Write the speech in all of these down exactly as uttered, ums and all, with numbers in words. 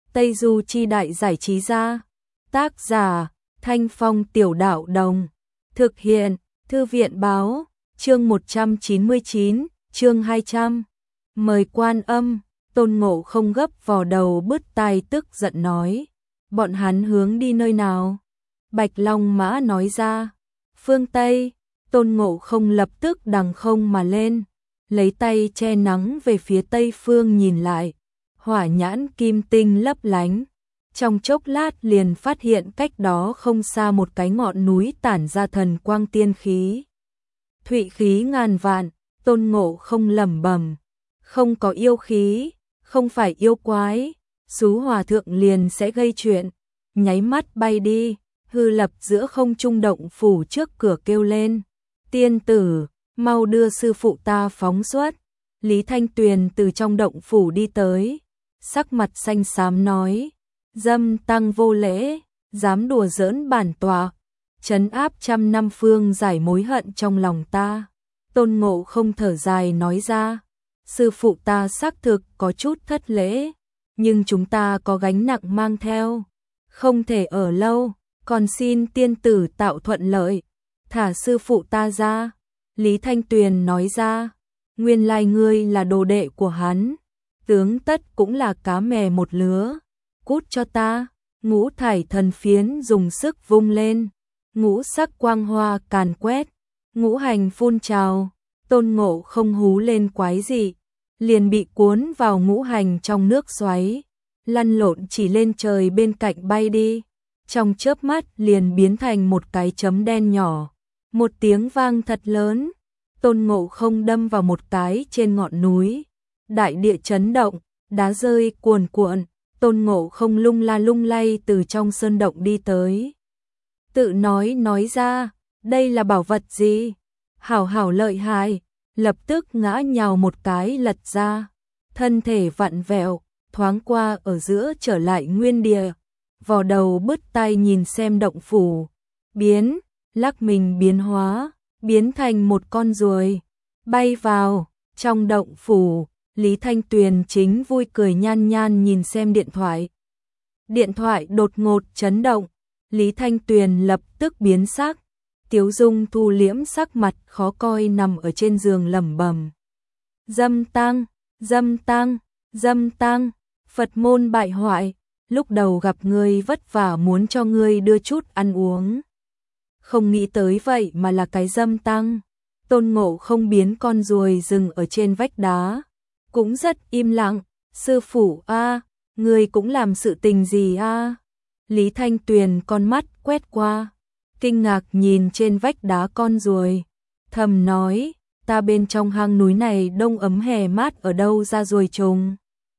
Tây Du Chi Đại Giải Trí Gia. Tác giả Thanh Phong Tiểu Đạo Đồng. Thực hiện Thư viện Báo. Chương một trăm chín mươi chín, chương hai trăm. Mời Quan Âm. Tôn Ngộ Không gấp vò đầu bứt tai tức giận nói. Bọn hắn hướng đi nơi nào? Bạch Long Mã nói ra. Phương Tây. Tôn Ngộ Không lập tức đằng không mà lên, lấy tay che nắng về phía tây phương nhìn lại. Hỏa nhãn kim tinh lấp lánh. Trong chốc lát liền phát hiện cách đó không xa một cái ngọn núi tản ra thần quang tiên khí. Thụy khí ngàn vạn. Tôn Ngộ Không lẩm bẩm, không có yêu khí, không phải yêu quái, Xú Hòa Thượng liền sẽ gây chuyện. Nháy mắt bay đi, hư lập giữa không trung động phủ trước cửa kêu lên. Tiên tử, mau đưa sư phụ ta phóng xuất. Lý Thanh Tuyền từ trong động phủ đi tới, sắc mặt xanh xám nói. Dâm tăng vô lễ, dám đùa giỡn bản tọa, trấn áp trăm năm phương giải mối hận trong lòng ta. Tôn Ngộ Không thở dài nói ra. Sư phụ ta xác thực có chút thất lễ, nhưng chúng ta có gánh nặng mang theo, không thể ở lâu, còn xin tiên tử tạo thuận lợi, thả sư phụ ta ra. Lý Thanh Tuyền nói ra. Nguyên lai ngươi là đồ đệ của hắn, tướng tất cũng là cá mè một lứa. Cút cho ta. Ngũ thải thần phiến dùng sức vung lên, ngũ sắc quang hoa càn quét, ngũ hành phun trào. Tôn Ngộ Không hú lên quái dị, liền bị cuốn vào ngũ hành trong nước xoáy, lăn lộn chỉ lên trời bên cạnh bay đi, trong chớp mắt liền biến thành một cái chấm đen nhỏ. Một tiếng vang thật lớn, Tôn Ngộ Không đâm vào một cái trên ngọn núi, đại địa chấn động, đá rơi cuồn cuộn. Tôn Ngộ Không lung la lung lay từ trong sơn động đi tới, tự nói nói ra, đây là bảo vật gì? Hảo hảo lợi hại. Lập tức ngã nhào một cái lật ra, thân thể vặn vẹo, thoáng qua ở giữa trở lại nguyên địa, vò đầu bứt tai nhìn xem động phủ, biến, lắc mình biến hóa, biến thành một con ruồi, bay vào trong động phủ. Lý Thanh Tuyền chính vui cười nhan nhan nhìn xem điện thoại. Điện thoại đột ngột chấn động, Lý Thanh Tuyền lập tức biến sắc. Tiếu Dung thu liễm sắc mặt khó coi nằm ở trên giường lẩm bẩm. Dâm tăng, dâm tăng, dâm tăng, Phật môn bại hoại, lúc đầu gặp ngươi vất vả muốn cho ngươi đưa chút ăn uống. Không nghĩ tới vậy mà là cái dâm tăng. Tôn Ngộ Không biến con ruồi dừng ở trên vách đá, cũng rất im lặng. Sư phụ a, ngươi cũng làm sự tình gì a? Lý Thanh Tuyền con mắt quét qua, kinh ngạc nhìn trên vách đá con ruồi, thầm nói, ta bên trong hang núi này đông ấm hè mát ở đâu ra ruồi trùng.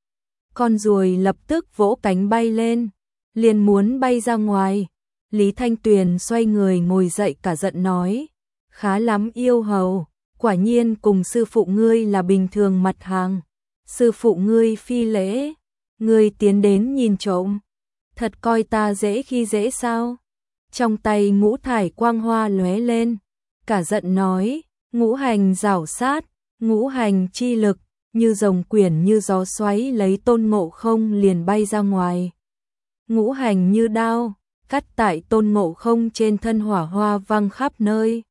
Con ruồi lập tức vỗ cánh bay lên, liền muốn bay ra ngoài. Lý Thanh Tuyền xoay người ngồi dậy cả giận nói, khá lắm yêu hầu, quả nhiên cùng sư phụ ngươi là bình thường mặt hàng. Sư phụ ngươi phi lễ, ngươi tiến đến nhìn trộm, thật coi ta dễ khi dễ sao? Trong tay ngũ thải quang hoa lóe lên, cả giận nói, ngũ hành rảo sát, ngũ hành chi lực, như rồng quyển như gió xoáy lấy Tôn Ngộ Không liền bay ra ngoài. Ngũ hành như đao, cắt tại Tôn Ngộ Không trên thân, hỏa hoa vang khắp nơi.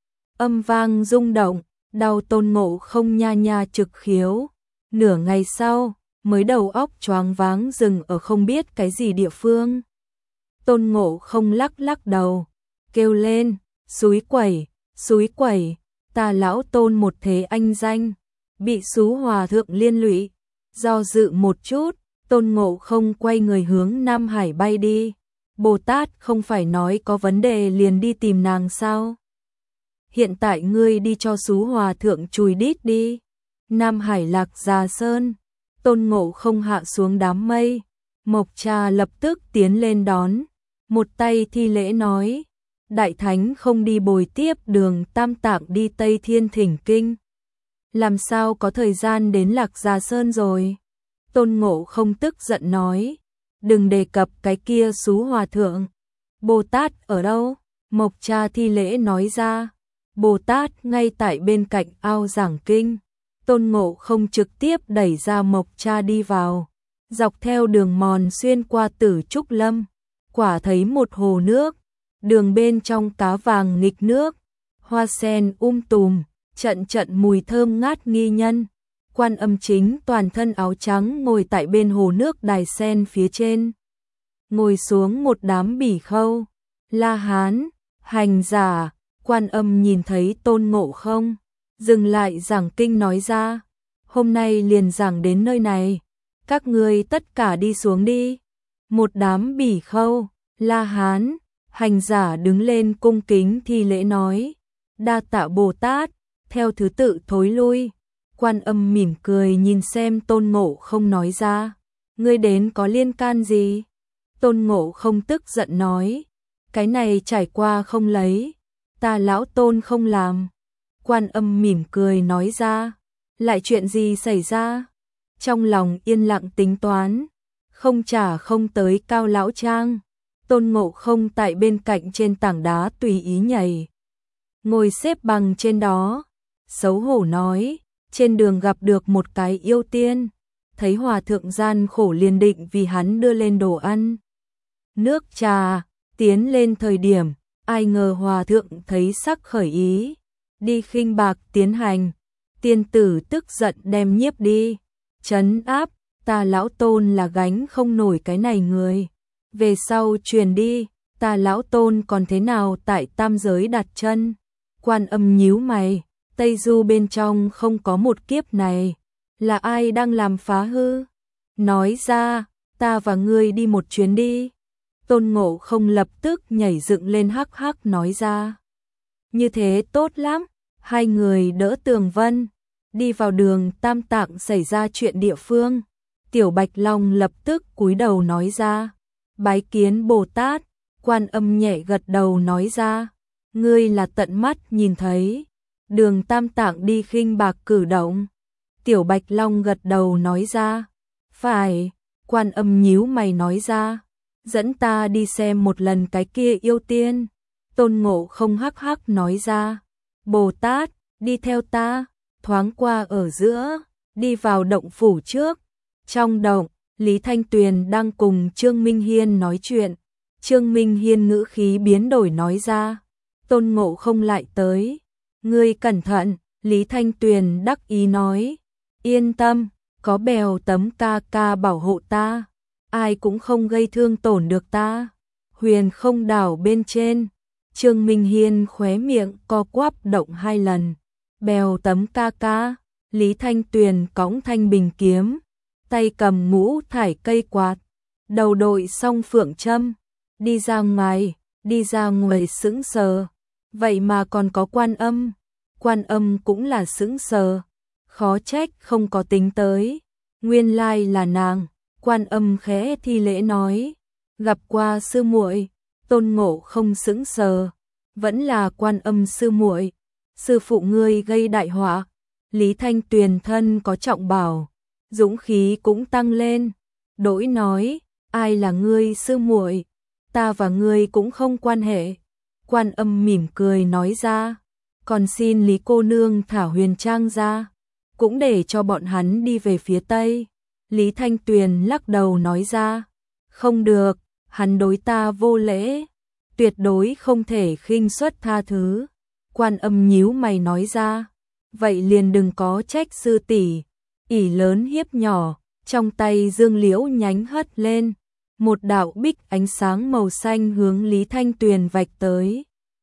Âm vang rung động, đau Tôn Ngộ Không nha nha trực khiếu. Nửa ngày sau, mới đầu óc choáng váng dừng ở không biết cái gì địa phương. Tôn Ngộ Không lắc lắc đầu, kêu lên, xúi quẩy, xúi quẩy, ta lão Tôn một thế anh danh, bị Xú Hòa Thượng liên lụy. Do dự một chút, Tôn Ngộ Không quay người hướng Nam Hải bay đi. Bồ Tát không phải nói có vấn đề liền đi tìm nàng sao? Hiện tại ngươi đi cho Xú Hòa Thượng chùi đít đi. Nam Hải Lạc Già Sơn. Tôn Ngộ Không hạ xuống đám mây, Mộc Trà lập tức tiến lên đón, một tay thi lễ nói, Đại Thánh không đi bồi tiếp Đường Tam Tạng đi Tây Thiên thỉnh kinh, làm sao có thời gian đến Lạc Già Sơn rồi? Tôn Ngộ Không tức giận nói, đừng đề cập cái kia Xú Hòa Thượng. Bồ Tát ở đâu? Mộc Trà thi lễ nói ra, Bồ Tát ngay tại bên cạnh ao giảng kinh. Tôn Ngộ Không trực tiếp đẩy ra Mộc Trà đi vào, Dọc theo đường mòn xuyên qua Tử Trúc Lâm, quả thấy một hồ nước, đường bên trong cá vàng nghịch nước, hoa sen um tùm, trận trận mùi thơm ngát nghi nhân. Quan Âm Chính toàn thân áo trắng ngồi tại bên hồ nước đài sen phía trên. Ngồi xuống một đám bỉ khâu, La Hán, hành giả. Quan Âm nhìn thấy Tôn Ngộ Không, dừng lại giảng kinh nói ra, hôm nay liền giảng đến nơi này, các ngươi tất cả đi xuống đi. Một đám bỉ khâu, La Hán, hành giả đứng lên cung kính thi lễ nói, đa tạ Bồ Tát, theo thứ tự thối lui. Quan Âm mỉm cười nhìn xem Tôn Ngộ Không nói ra, ngươi đến có liên can gì? Tôn Ngộ Không tức giận nói, cái này trải qua không lấy, ta lão Tôn không làm. Quan Âm mỉm cười nói ra, lại chuyện gì xảy ra? Trong lòng yên lặng tính toán, không trả không tới Cao lão trang. Tôn Ngộ Không tại bên cạnh trên tảng đá tùy ý nhảy, ngồi xếp bằng trên đó, xấu hổ nói, trên đường gặp được một cái yêu tiên, thấy hòa thượng gian khổ liền định vì hắn đưa lên đồ ăn, nước trà, tiến lên thời điểm, ai ngờ hòa thượng thấy sắc khởi ý, đi khinh bạc tiến hành, tiên tử tức giận đem nhiếp đi, trấn áp, ta lão Tôn là gánh không nổi cái này người, về sau truyền đi, ta lão Tôn còn thế nào tại tam giới đặt chân. Quan Âm nhíu mày, Tây Du bên trong không có một kiếp này, là ai đang làm phá hư? Nói ra, ta và ngươi đi một chuyến đi. Tôn Ngộ Không lập tức nhảy dựng lên hắc hắc nói ra. Như thế tốt lắm, hai người đỡ Tường Vân, đi vào đường Tam Tạng xảy ra chuyện địa phương. Tiểu Bạch Long lập tức cúi đầu nói ra, bái kiến Bồ Tát. Quan Âm nhẹ gật đầu nói ra, ngươi là tận mắt nhìn thấy đường Tam Tạng đi khinh bạc cử động. Tiểu Bạch Long gật đầu nói ra, phải. Quan Âm nhíu mày nói ra, dẫn ta đi xem một lần cái kia yêu tiên. Tôn Ngộ Không hắc hắc nói ra, Bồ Tát, đi theo ta. Thoáng qua ở giữa, đi vào động phủ trước. Trong động, Lý Thanh Tuyền đang cùng Trương Minh Hiên nói chuyện. Trương Minh Hiên ngữ khí biến đổi nói ra, Tôn Ngộ Không lại tới. Ngươi cẩn thận, Lý Thanh Tuyền đắc ý nói, yên tâm, có Bèo Tấm ca ca bảo hộ ta, ai cũng không gây thương tổn được ta. Huyền Không đảo bên trên, Trương Minh Hiên khóe miệng co quắp động hai lần. Bèo Tấm ca ca, Lý Thanh Tuyền cõng thanh bình kiếm, tay cầm ngũ thải cây quạt, đầu đội song phượng châm, đi ra ngoài, đi ra ngoài sững sờ. Vậy mà còn có Quan Âm. Quan Âm cũng là sững sờ, khó trách không có tính tới, nguyên lai là nàng. Quan Âm khẽ thi lễ nói, gặp qua sư muội. Tôn Ngộ Không sững sờ, vẫn là Quan Âm sư muội, sư phụ ngươi gây đại họa. Lý Thanh Tuyền thân có trọng bảo, dũng khí cũng tăng lên, đổi nói, ai là ngươi sư muội, ta và ngươi cũng không quan hệ. Quan Âm mỉm cười nói ra, còn xin Lý cô nương thả Huyền Trang ra, cũng để cho bọn hắn đi về phía Tây. Lý Thanh Tuyền lắc đầu nói ra, không được, hắn đối ta vô lễ, tuyệt đối không thể khinh suất tha thứ. Quan Âm nhíu mày nói ra, vậy liền đừng có trách sư tỷ, ỷ lớn hiếp nhỏ. Trong tay dương liễu nhánh hất lên, một đạo bích ánh sáng màu xanh hướng Lý Thanh Tuyền vạch tới.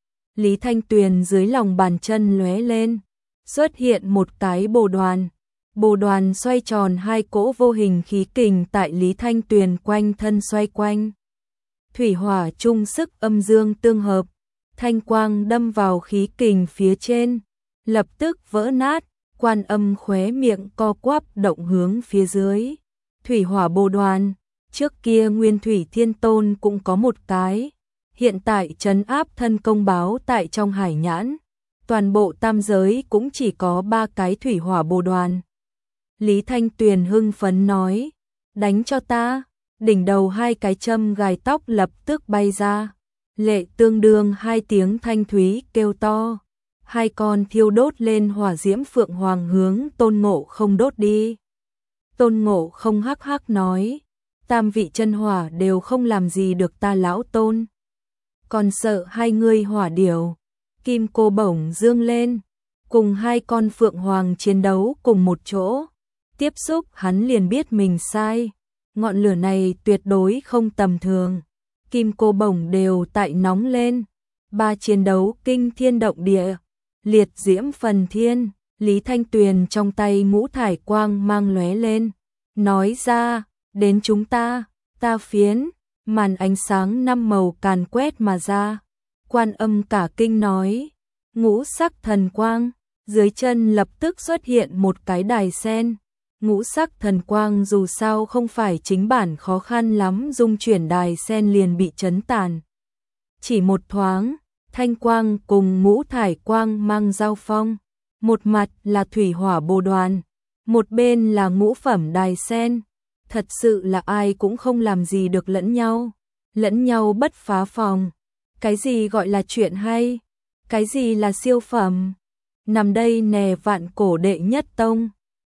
Lý Thanh Tuyền dưới lòng bàn chân lóe lên, xuất hiện một cái bồ đoàn. Bồ đoàn xoay tròn, hai cỗ vô hình khí kình tại Lý Thanh Tuyền quanh thân xoay quanh. Thủy hỏa chung sức âm dương tương hợp, thanh quang đâm vào khí kình phía trên, lập tức vỡ nát. Quan Âm khóe miệng co quắp động hướng phía dưới. Thủy hỏa bồ đoàn, trước kia Nguyên Thủy Thiên Tôn cũng có một cái, hiện tại trấn áp thân công báo tại trong hải nhãn, toàn bộ tam giới cũng chỉ có ba cái thủy hỏa bồ đoàn. Lý Thanh Tuyền hưng phấn nói, đánh cho ta. Đỉnh đầu hai cái châm gài tóc lập tức bay ra, lệ tương đương hai tiếng thanh thúy kêu to. Hai con thiêu đốt lên hỏa diễm phượng hoàng hướng Tôn Ngộ Không đốt đi. Tôn Ngộ Không hắc hắc nói, tam vị chân hỏa đều không làm gì được ta lão Tôn. Còn sợ hai ngươi hỏa điểu. Kim cô bổng dương lên, cùng hai con phượng hoàng chiến đấu cùng một chỗ. Tiếp xúc hắn liền biết mình sai, ngọn lửa này tuyệt đối không tầm thường. Kim cô bổng đều tại nóng lên, ba chiến đấu kinh thiên động địa, liệt diễm phần thiên. Lý Thanh Tuyền trong tay ngũ thải quang mang lóe lên, nói ra, đến chúng ta, ta phiến, màn ánh sáng năm màu càn quét mà ra. Quan Âm cả kinh nói, ngũ sắc thần quang, dưới chân lập tức xuất hiện một cái đài sen. Ngũ sắc thần quang dù sao không phải chính bản khó khăn lắm, dung chuyển đài sen liền bị chấn tàn. Chỉ một thoáng, thanh quang cùng ngũ thải quang mang giao phong. Một mặt là thủy hỏa bồ đoàn, một bên là ngũ phẩm đài sen. Thật sự là ai cũng không làm gì được lẫn nhau, lẫn nhau bất phá phòng. Cái gì gọi là chuyện hay? Cái gì là siêu phẩm? Nằm đây nè vạn cổ đệ nhất tông.